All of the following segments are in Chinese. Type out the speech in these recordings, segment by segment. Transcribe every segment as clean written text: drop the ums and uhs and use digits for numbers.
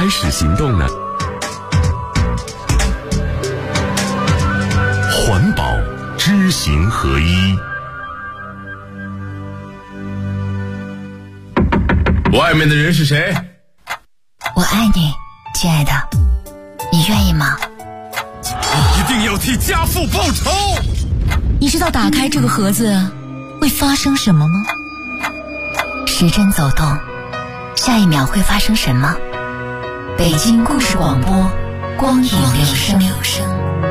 开始行动呢？环保知行合一。外面的人是谁？ 我爱你，亲爱的，你愿意吗？ 你一定要替家父报仇！ 你知道打开这个盒子会发生什么吗？时针走动，下一秒会发生什么？北京故事广播，光影留声。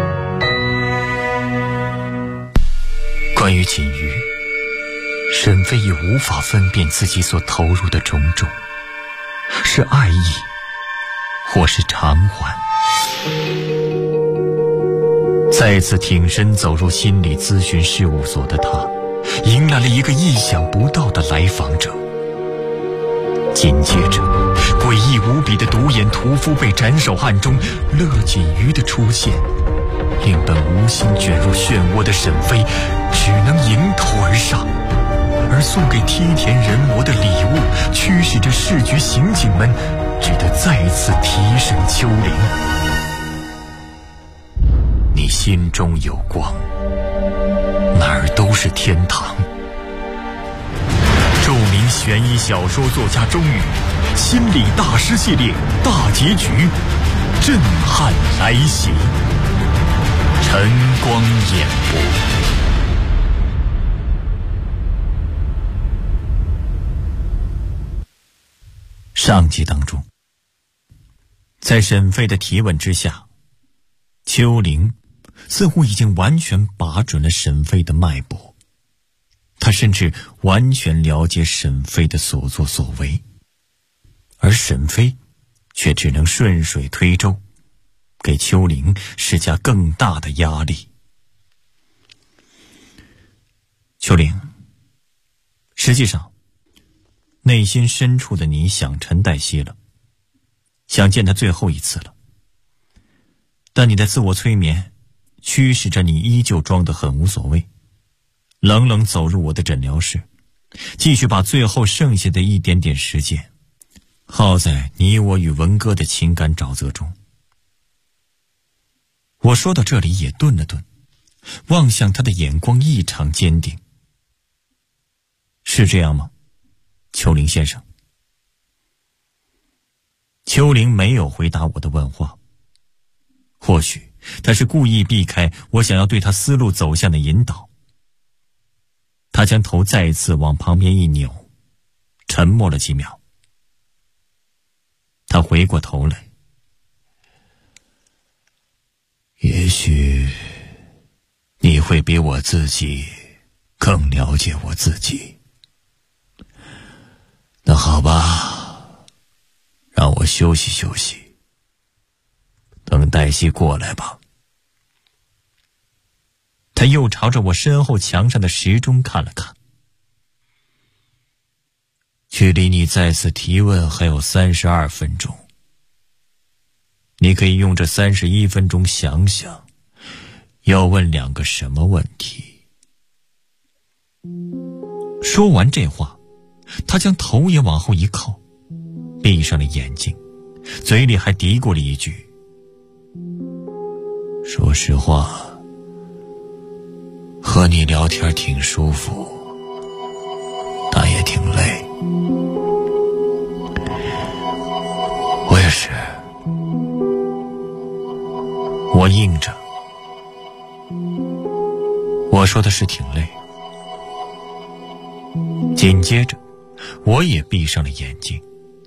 关于锦瑜，沈飞已无法分辨自己所投入的种种，是爱意，或是偿还。再次挺身走入心理咨询事务所的他，迎来了一个意想不到的来访者。紧接着，诡异无比的独眼屠夫被斩首案中乐锦瑜的出现，令本无心卷入漩涡的沈飞只能迎头而上，而送给梯田人魔的礼物驱使着市局刑警们只得再次提审秋玲。你心中有光，哪儿都是天堂。著名悬疑小说作家钟宇心理大师系列大结局震撼来袭，晨光演播。上集当中，在沈飞的提问之下，秋玲似乎已经完全把准了沈飞的脉搏，他甚至完全了解沈飞的所作所为，而沈飞却只能顺水推舟，给秋玲施加更大的压力。秋玲，实际上内心深处的你想陈黛西了，想见她最后一次了，但你的自我催眠驱使着你依旧装得很无所谓，冷冷走入我的诊疗室，继续把最后剩下的一点点时间耗在你我与文哥的情感沼泽中。我说到这里也顿了顿，望向他的眼光异常坚定。是这样吗，秋玲先生？秋玲没有回答我的问话，或许他是故意避开我想要对他思路走向的引导。他将头再次往旁边一扭，沉默了几秒。他回过头来，也许你会比我自己更了解我自己。那好吧，让我休息休息，等黛西过来吧。他又朝着我身后墙上的时钟看了看，距离你再次提问还有32分钟，你可以用这31分钟想想要问2个什么问题。说完这话，他将头也往后一靠，闭上了眼睛，嘴里还嘀咕了一句：说实话，和你聊天挺舒服，但也挺累。我也是。我应着，我说的是挺累。紧接着我也闭上了眼睛。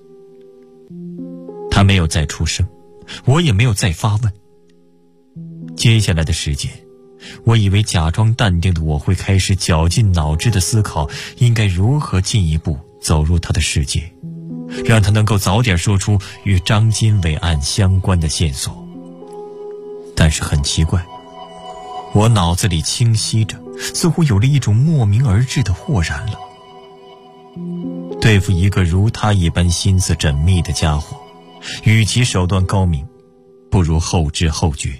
他没有再出声，我也没有再发问。接下来的时间，我以为假装淡定的我会开始绞尽脑汁的思考应该如何进一步走入他的世界，让他能够早点说出与张金伟案相关的线索。但是很奇怪，我脑子里清晰着，似乎有了一种莫名而至的豁然了。对付一个如他一般心思缜密的家伙，与其手段高明，不如后知后觉。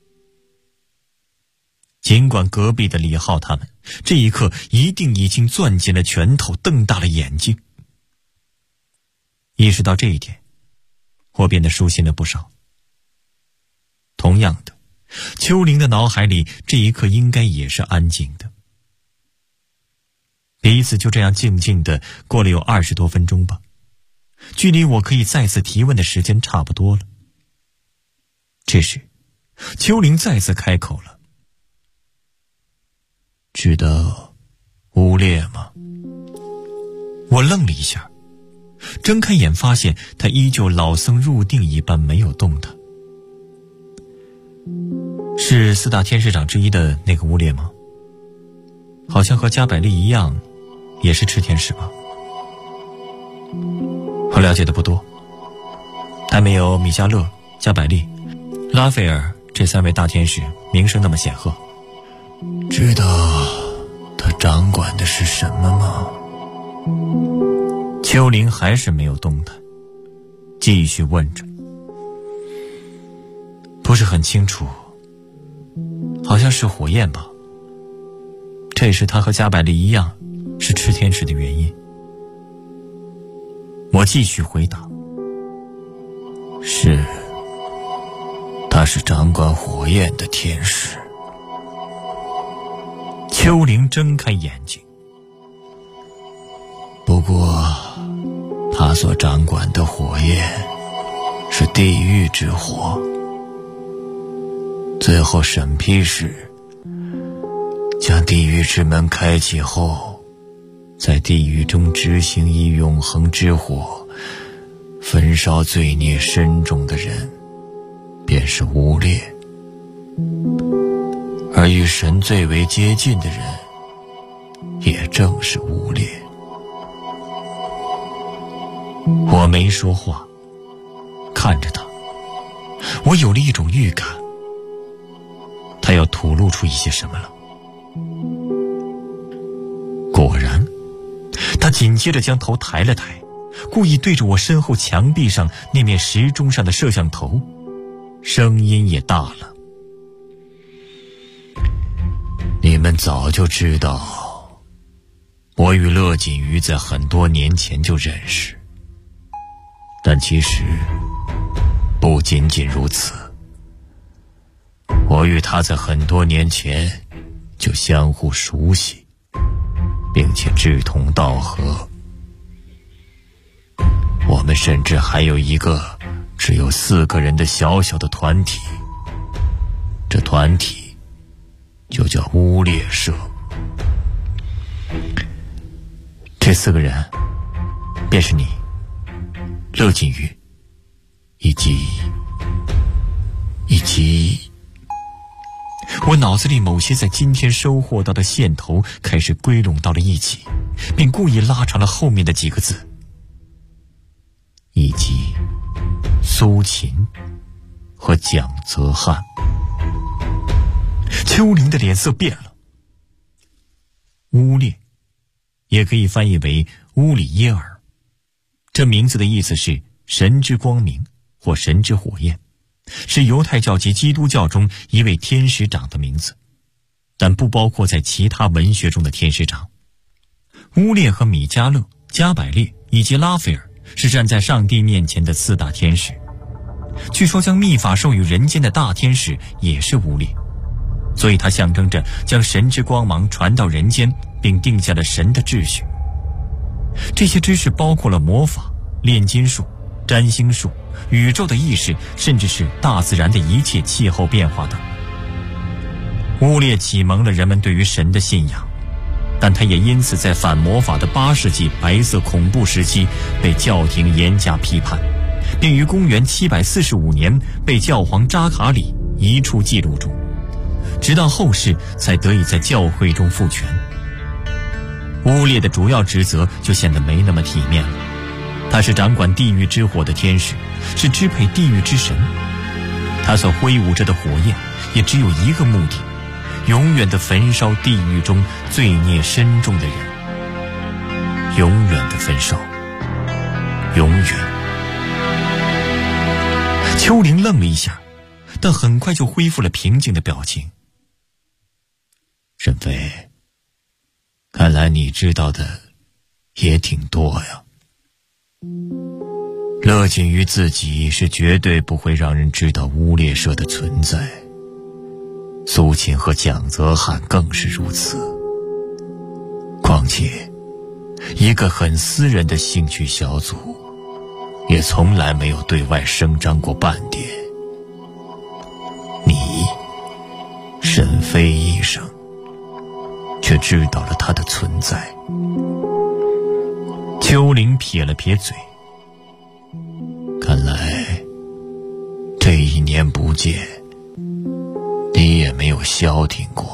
尽管隔壁的李浩他们这一刻一定已经攥紧了拳头，瞪大了眼睛。意识到这一点， 我变得舒心了不少。同样的，秋玲的脑海里这一刻应该也是安静的。彼此就这样静静的过了有20多分钟吧，距离我可以再次提问的时间差不多了。这时，秋玲再次开口了：“知道乌烈吗？”我愣了一下，睁开眼发现他依旧老僧入定一般没有动弹。是4大天使长之一的那个乌烈吗？好像和加百利一样，也是炽天使吧？我了解的不多，还没有米迦勒、加百利、拉斐尔这3位大天使名声那么显赫。 知道他掌管的是什么吗？ 秋玲还是没有动弹，继续问着。不是很清楚，好像是火焰吧。这也是他和加百利一样是炽天使的原因。我继续回答： 是，他是掌管火焰的天使。 秋玲睁开眼睛。 不过他所掌管的火焰是地狱之火，最后审批时将地狱之门开启后，在地狱中执行以永恒之火焚烧罪孽深重的人便是乌烈，而与神最为接近的人也正是乌烈。 我没说话，看着他，我有了一种预感，他要吐露出一些什么了。果然，他紧接着将头抬了抬，故意对着我身后墙壁上那面时钟上的摄像头，声音也大了：“ 你们早就知道，我与乐锦瑜在很多年前就认识。但其实不仅仅如此，我与他在很多年前就相互熟悉，并且志同道合。我们甚至还有一个只有4个人的小小的团体，这团体就叫乌烈社。 这4个人便是你、乐锦瑜以及我脑子里某些在今天收获到的线头开始归拢到了一起，并故意拉长了后面的几个字： 以及苏秦和蒋泽汉。 秋玲的脸色变了。乌烈也可以翻译为乌里耶尔，这名字的意思是神之光明或神之火焰，是犹太教及基督教中一位天使长的名字，但不包括在其他文学中的天使长。乌烈和米迦勒、加百列以及拉斐尔是站在上帝面前的4大天使。据说将秘法授予人间的大天使也是乌烈，所以它象征着将神之光芒传到人间，并定下了神的秩序。这些知识包括了魔法、炼金术、占星术、宇宙的意识，甚至是大自然的一切气候变化等。乌烈启蒙了人们对于神的信仰，但他也因此在反魔法的8世纪白色恐怖时期被教廷严加批判，并于公元745年被教皇扎卡里移出记录中，直到后世才得以在教会中复权。乌烈的主要职责就显得没那么体面了，他是掌管地狱之火的天使，是支配地狱之神。他所挥舞着的火焰也只有一个目的，永远地焚烧地狱中罪孽深重的人，永远地焚烧，永远。秋玲愣了一下，但很快就恢复了平静的表情。 沈飞，看来你知道的也挺多呀。 乐仅于自己是绝对不会让人知道乌猎社的存在，苏秦和蒋泽汉更是如此。况且一个很私人的兴趣小组也从来没有对外声张过半点。你沈飞医生却知道了它的存在。秋玲撇了撇嘴，看来这1年不见，你也没有消停过。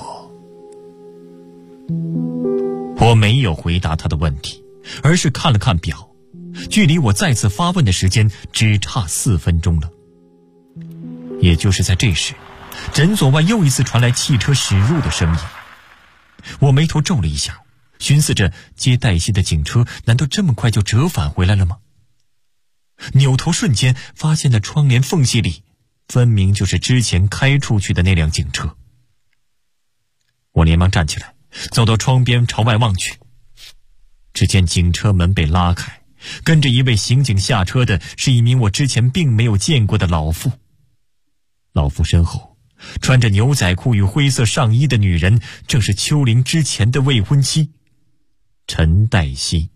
我没有回答他的问题，而是看了看表，距离我再次发问的时间只差4分钟了。也就是在这时，诊所外又一次传来汽车驶入的声音。我眉头皱了一下，寻思着接黛西的警车难道这么快就折返回来了吗？扭头瞬间发现了窗帘缝隙里分明就是之前开出去的那辆警车。我连忙站起来，走到窗边朝外望去，只见警车门被拉开，跟着一位刑警下车的是一名我之前并没有见过的老妇。老妇身后穿着牛仔裤与灰色上衣的女人，正是秋玲之前的未婚妻陈黛西。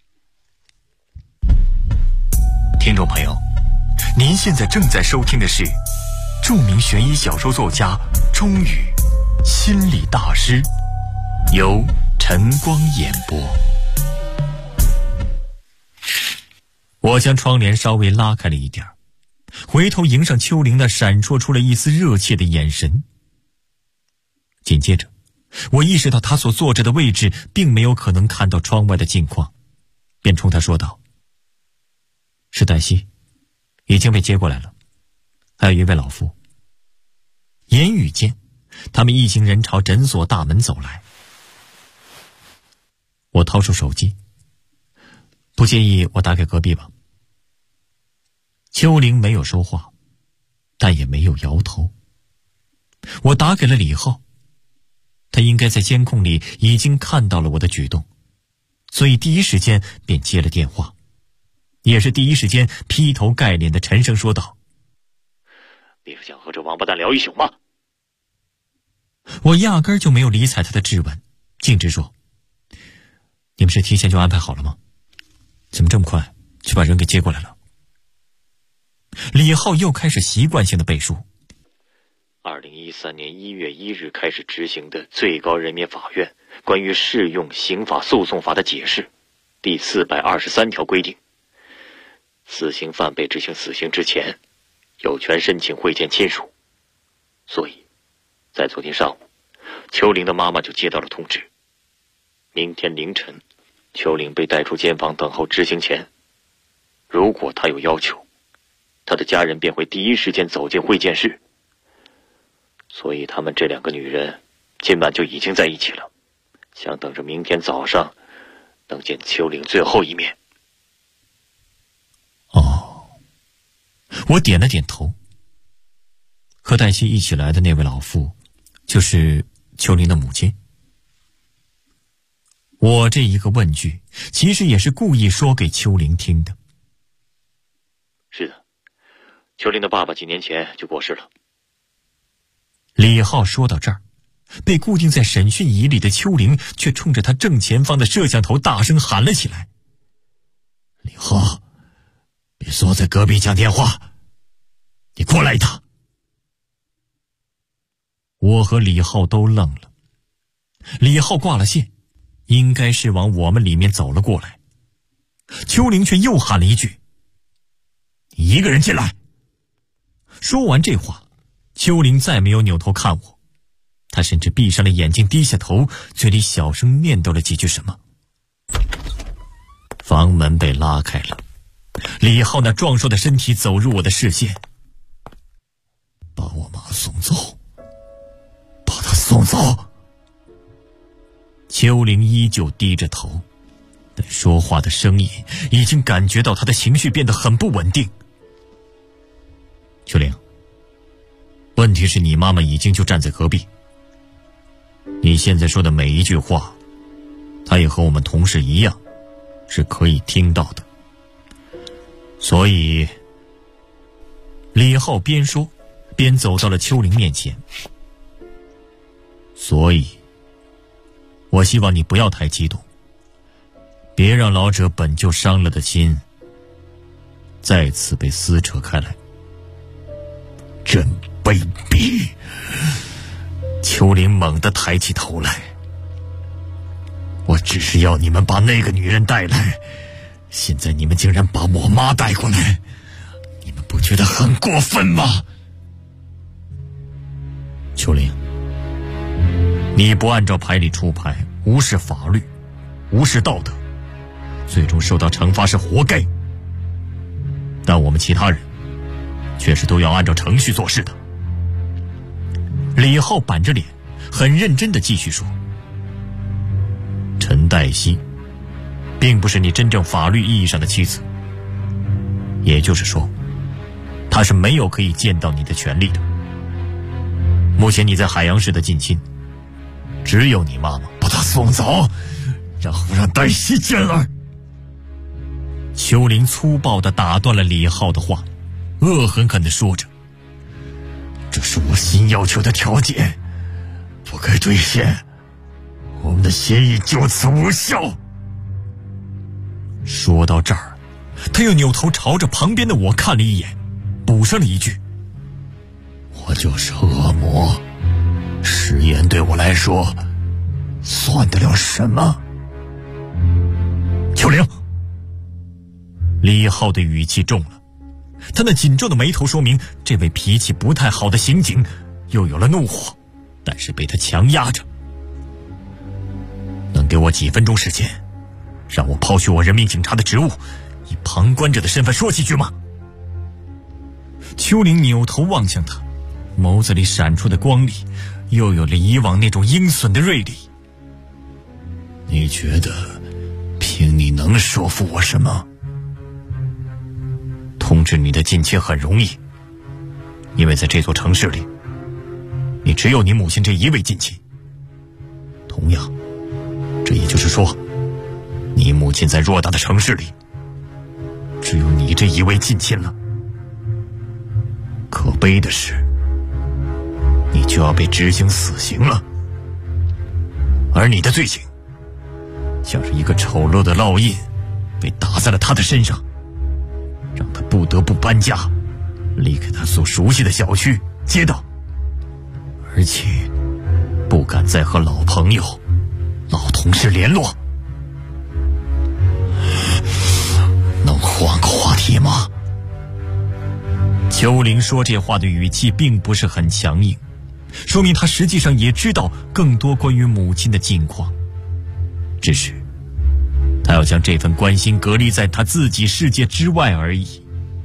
听众朋友，您现在正在收听的是著名悬疑小说作家钟宇心理大师，由晨光演播。我将窗帘稍微拉开了一点，回头迎上秋玲那闪烁出了一丝热切的眼神。紧接着我意识到她所坐着的位置并没有可能看到窗外的近况，便冲她说道：是黛西，已经被接过来了，还有一位老妇。言语间他们一行人朝诊所大门走来。我掏出手机，不介意我打给隔壁吧？秋玲没有说话，但也没有摇头。我打给了李浩，他应该在监控里已经看到了我的举动，所以第一时间便接了电话，也是第一时间劈头盖脸的沉声说道：你是想和这王八蛋聊一宿吗？我压根儿就没有理睬他的质问，径直说：你们是提前就安排好了吗？怎么这么快就把人给接过来了？李浩又开始习惯性的背书：2013年1月1日开始执行的最高人民法院关于适用刑法诉讼法的解释第423条规定，死刑犯被执行死刑之前有权申请会见亲属，所以在昨天上午，秋玲的妈妈就接到了通知，明天凌晨秋玲被带出监房等候执行前，如果她有要求，她的家人便会第一时间走进会见室，所以他们这2个女人今晚就已经在一起了，想等着明天早上能见秋玲最后一面。哦，我点了点头。和黛西一起来的那位老妇就是秋玲的母亲。我这一个问句其实也是故意说给秋玲听的。是的，秋玲的爸爸几年前就过世了。李浩说到这儿，被固定在审讯椅里的秋玲却冲着他正前方的摄像头大声喊了起来：李浩，别坐在隔壁讲电话，你过来一趟。我和李浩都愣了。李浩挂了线，应该是往我们里面走了过来。秋玲却又喊了一句：你一个人进来。说完这话，秋玲再没有扭头看我，她甚至闭上了眼睛，低下头，嘴里小声念叨了几句什么。房门被拉开了，李浩那壮硕的身体走入我的视线。把我妈送走，把她送走。秋玲依旧低着头，但说话的声音已经感觉到她的情绪变得很不稳定。秋玲，问题是你妈妈已经就站在隔壁，你现在说的每一句话，她也和我们同事一样，是可以听到的。 所以，李浩边说边走到了秋玲面前。所以，我希望你不要太激动，别让老者本就伤了的心再次被撕扯开来。 真卑鄙！ 秋玲猛地抬起头来。 我只是要你们把那个女人带来，现在你们竟然把我妈带过来，你们不觉得很过分吗？ 秋玲，你不按照牌理出牌，无视法律，无视道德，最终受到惩罚是活该。但我们其他人却是都要按照程序做事的。李浩板着脸很认真地继续说，陈黛西并不是你真正法律意义上的妻子，也就是说她是没有可以见到你的权利的。目前你在海洋市的近亲只有你妈妈。 把她送走，然后让黛西进来。 秋玲粗暴地打断了李浩的话，恶狠狠地说着， 这是我新要求的条件，不该兑现，我们的协议就此无效。 说到这儿，他又扭头朝着旁边的我看了一眼，补上了一句， 我就是恶魔，誓言对我来说算得了什么？ 秋玲，李浩的语气重了，他那紧皱的眉头说明这位脾气不太好的刑警又有了怒火，但是被他强压着。能给我几分钟时间，让我抛去我人民警察的职务，以旁观者的身份说几句吗？秋玲扭头望向他，眸子里闪出的光里又有了以往那种阴损的锐利。 你觉得凭你能说服我什么？ 通知你的近亲很容易，因为在这座城市里，你只有你母亲这一位近亲。同样，这也就是说，你母亲在偌大的城市里，只有你这一位近亲了。可悲的是，你就要被执行死刑了，而你的罪行像是一个丑陋的烙印，被打在了他的身上，让他不得不搬家，离开他所熟悉的小区、街道，而且不敢再和老朋友、老同事联络。 能换个话题吗？ 秋玲说这话的语气并不是很强硬，说明他实际上也知道更多关于母亲的近况，只是他要将这份关心隔离在他自己世界之外而已。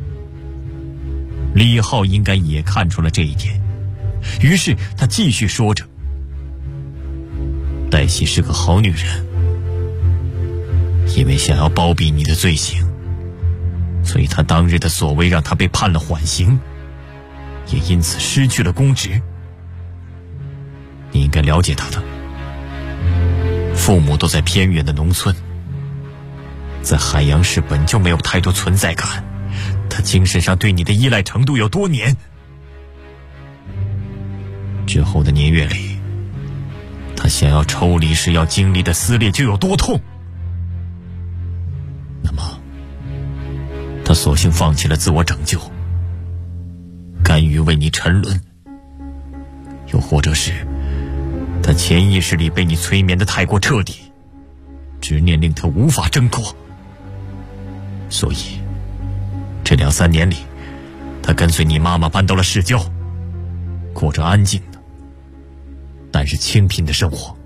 李浩应该也看出了这一点，于是他继续说着，黛西是个好女人，因为想要包庇你的罪行，所以他当日的所为让他被判了缓刑，也因此失去了公职。你应该了解他的父母都在偏远的农村，在海洋市本就没有太多存在感，他精神上对你的依赖程度有多年。之后的年月里，他想要抽离时要经历的撕裂就有多痛。那么他索性放弃了自我拯救，甘于为你沉沦，又或者是他潜意识里被你催眠的太过彻底，执念令他无法挣脱。所以这2-3年里，他跟随你妈妈搬到了市郊，过着安静的但是清贫的生活。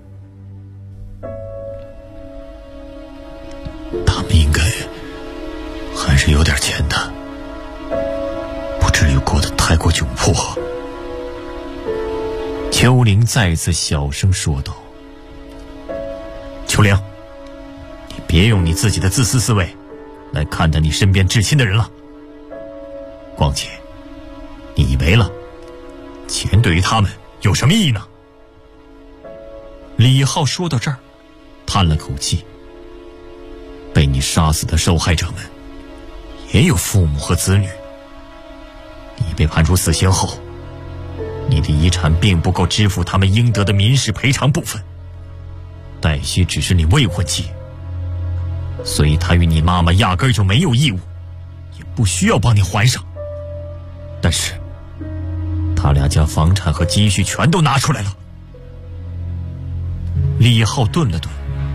他们应该还是有点钱的，不至于过得太过窘迫。 秋玲再次小声说道。秋玲，你别用你自己的自私思维来看待你身边至亲的人了。况且你以为了钱对于他们有什么意义呢？李浩说到这儿叹了口气，被你杀死的受害者们也有父母和子女。你被判处死刑后，你的遗产并不够支付他们应得的民事赔偿部分，黛西只是你未婚妻，所以他与你妈妈压根就没有义务，也不需要帮你还上。但是他俩将房产和积蓄全都拿出来了。李浩顿了顿，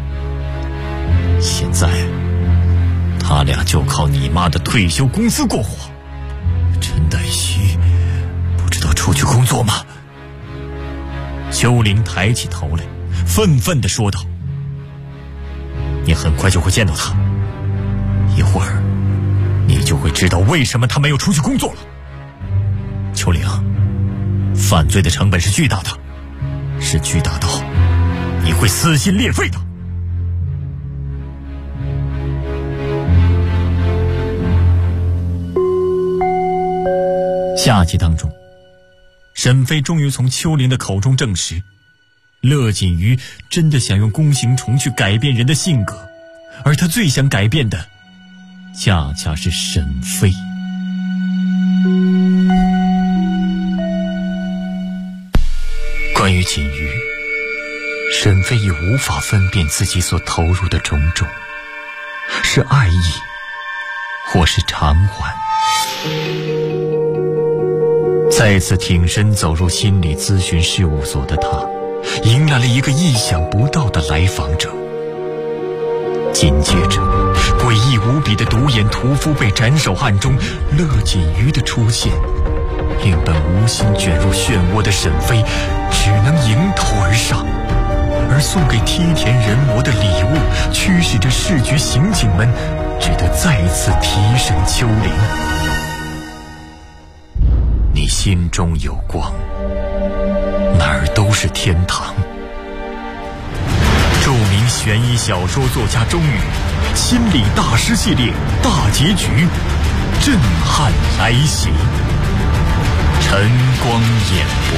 现在他俩就靠你妈的退休工资过活。陈黛西不知道出去工作吗？秋玲抬起头来，愤愤地说道：你很快就会见到他，一会儿你就会知道为什么他没有出去工作了。秋玲，犯罪的成本是巨大的，是巨大到你会撕心裂肺的。下集当中，沈飞终于从秋玲的口中证实，乐锦瑜真的想用弓形虫去改变人的性格，而他最想改变的恰恰是沈飞。关于锦瑜，沈飞已无法分辨自己所投入的种种，是爱意或是偿还。再次挺身走入心理咨询事务所的他，迎来了一个意想不到的来访者。紧接着，诡异无比的独眼屠夫被斩首案中乐锦瑜的出现，令本无心卷入漩涡的沈飞只能迎头而上，而送给梯田人魔的礼物驱使着市局刑警们只得再次提审秋玲。你心中有光，哪儿都是天堂。著名悬疑小说作家钟宇心理大师系列大结局震撼来袭，晨光演播。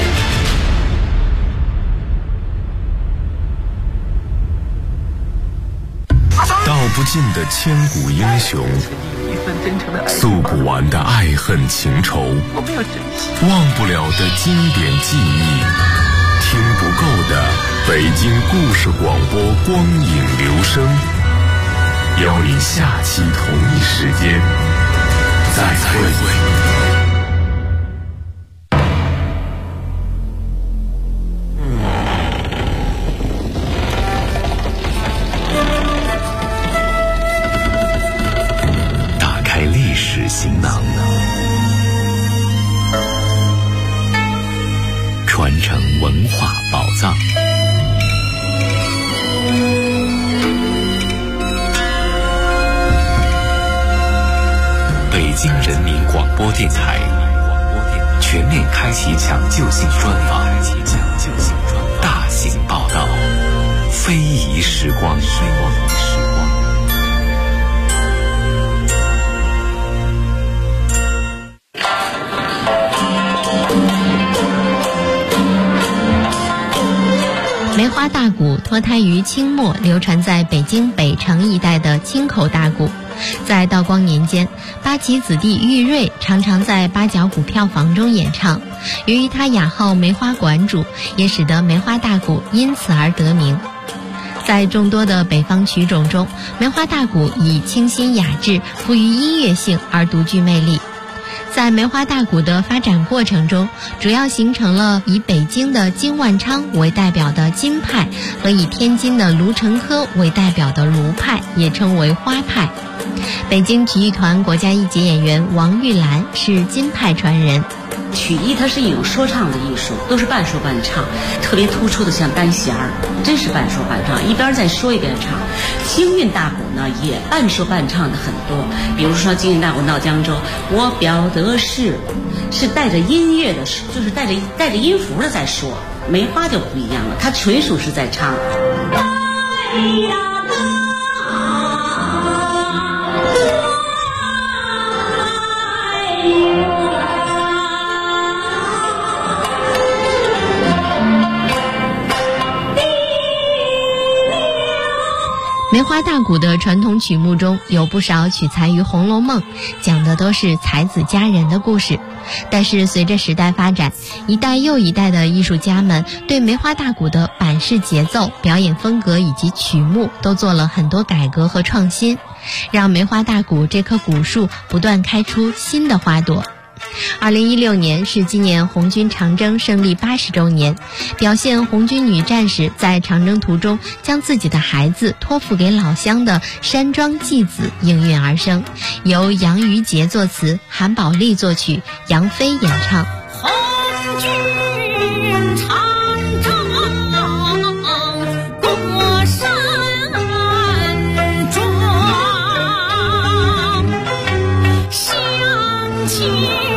道不尽的千古英雄，诉不完的爱恨情仇，忘不了的经典记忆，听不够的北京故事广播光影留声。邀你下期同一时间再会。行囊，传承文化宝藏。北京人民广播电台全面开启抢救性专访，大型报道，非遗时光。 梅花大鼓脱胎于清末流传在北京北城一带的清口大鼓，在道光年间，八旗子弟玉瑞常常在八角鼓票房中演唱。由于他雅号梅花馆主，也使得梅花大鼓因此而得名。在众多的北方曲种中，梅花大鼓以清新雅致、富于音乐性而独具魅力。在梅花大鼓的发展过程中，主要形成了以北京的金万昌为代表的金派和以天津的卢成科为代表的卢派，也称为花派。北京曲艺团国家一级演员王玉兰是金派传人。 曲艺它是一种说唱的艺术，都是半说半唱，特别突出的像单弦儿，真是半说半唱，一边在说一边唱。京韵大鼓呢也半说半唱的很多，比如说京韵大鼓闹江州，我表的是带着音乐的，就是带着音符的在说。梅花就不一样了，它纯属是在唱。 梅花大鼓的传统曲目中有不少取材于《红楼梦》，讲的都是才子佳人的故事。但是随着时代发展，一代又一代的艺术家们对梅花大鼓的版式、节奏、表演风格以及曲目都做了很多改革和创新，让梅花大鼓这棵古树不断开出新的花朵。2016年是纪念红军长征胜利80周年，表现红军女战士在长征途中将自己的孩子托付给老乡的山庄祭子应运而生，由杨于杰作词，韩宝利作曲，杨飞演唱。 红军长征过山庄，乡亲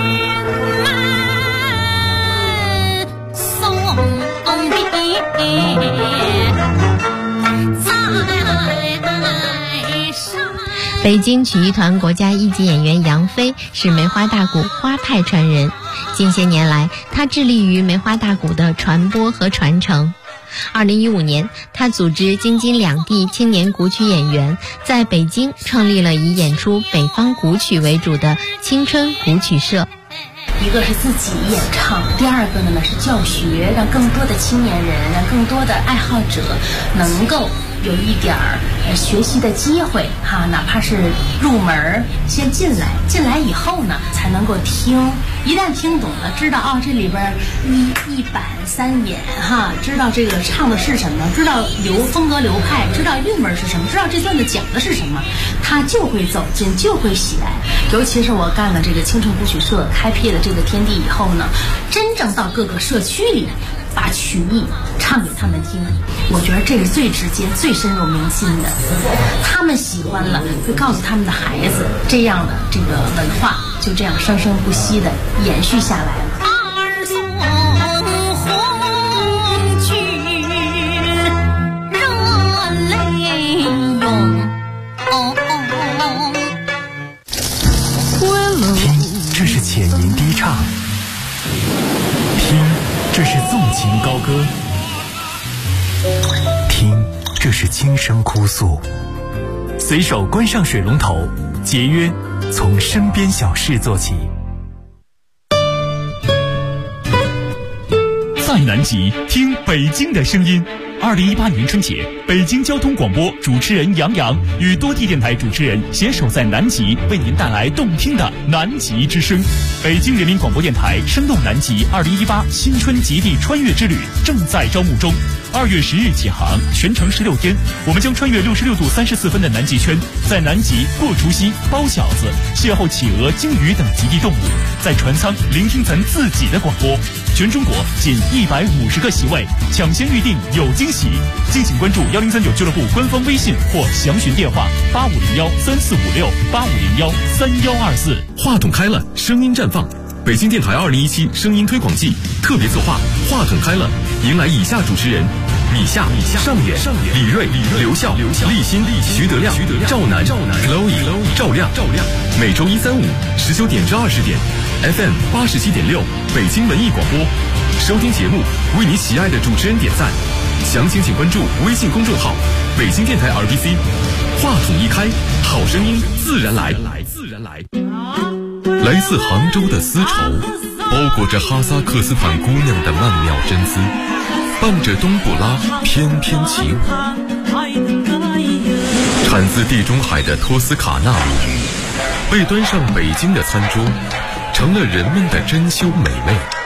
北京曲艺团国家一级演员杨飞是梅花大鼓花派传人，近些年来他致力于梅花大鼓的传播和传承。2015年，他组织京津两地青年古曲演员在北京创立了以演出北方古曲为主的青春古曲社。 一个是自己演唱，第二个呢是教学，让更多的青年人，让更多的爱好者能够有一点学习的机会哈，哪怕是入门先进来以后呢才能够听，一旦听懂了，知道这里边一板三眼哈，知道这个唱的是什么，知道风格流派，知道韵味是什么，知道这段子讲的是什么，他就会走进，就会喜爱。尤其是我干了这个青春古曲社，开辟了这个天地以后呢，真正到各个社区里把曲艺唱给他们听，我觉得这是最直接、最深入民心的。他们喜欢了，会告诉他们的孩子，这样的这个文化就这样生生不息的延续下来了。 二送红军热泪涌。 听，这是浅吟低唱；听，这是纵情高歌；听，这是轻声哭诉。随手关上水龙头，节约从身边小事做起。 在南极听北京的声音。2018年春节，北京交通广播主持人杨洋与多地电台主持人携手在南极，为您带来动听的南极之声。北京人民广播电台生动南极2018新春极地穿越之旅正在招募中，2月10日起航，全程16天，我们将穿越66度34分的南极圈，在南极过除夕、包饺子、邂逅企鹅、鲸鱼等极地动物，在船舱聆听咱自己的广播。全中国仅150个席位，抢先预定有惊喜。敬请关注1039俱乐部官方微信或详询电话8501-3456、8501-3124。 话筒开了，声音绽放。北京电台2017声音推广季特别策划话筒开了，迎来以下主持人：米夏、上演、李锐、刘笑、立新、徐德亮、赵楠、Chloe、赵亮。每周1、3、5 19点至20点 FM 87.6北京文艺广播，收听节目，为你喜爱的主持人点赞。详情请关注微信公众号北京电台 RBC。 话筒一开，好声音自然来。来自杭州的丝绸，包裹着哈萨克斯坦姑娘的曼妙真姿，伴着冬不拉翩翩起舞。产自地中海的托斯卡纳被端上北京的餐桌，成了人们的珍馐美味。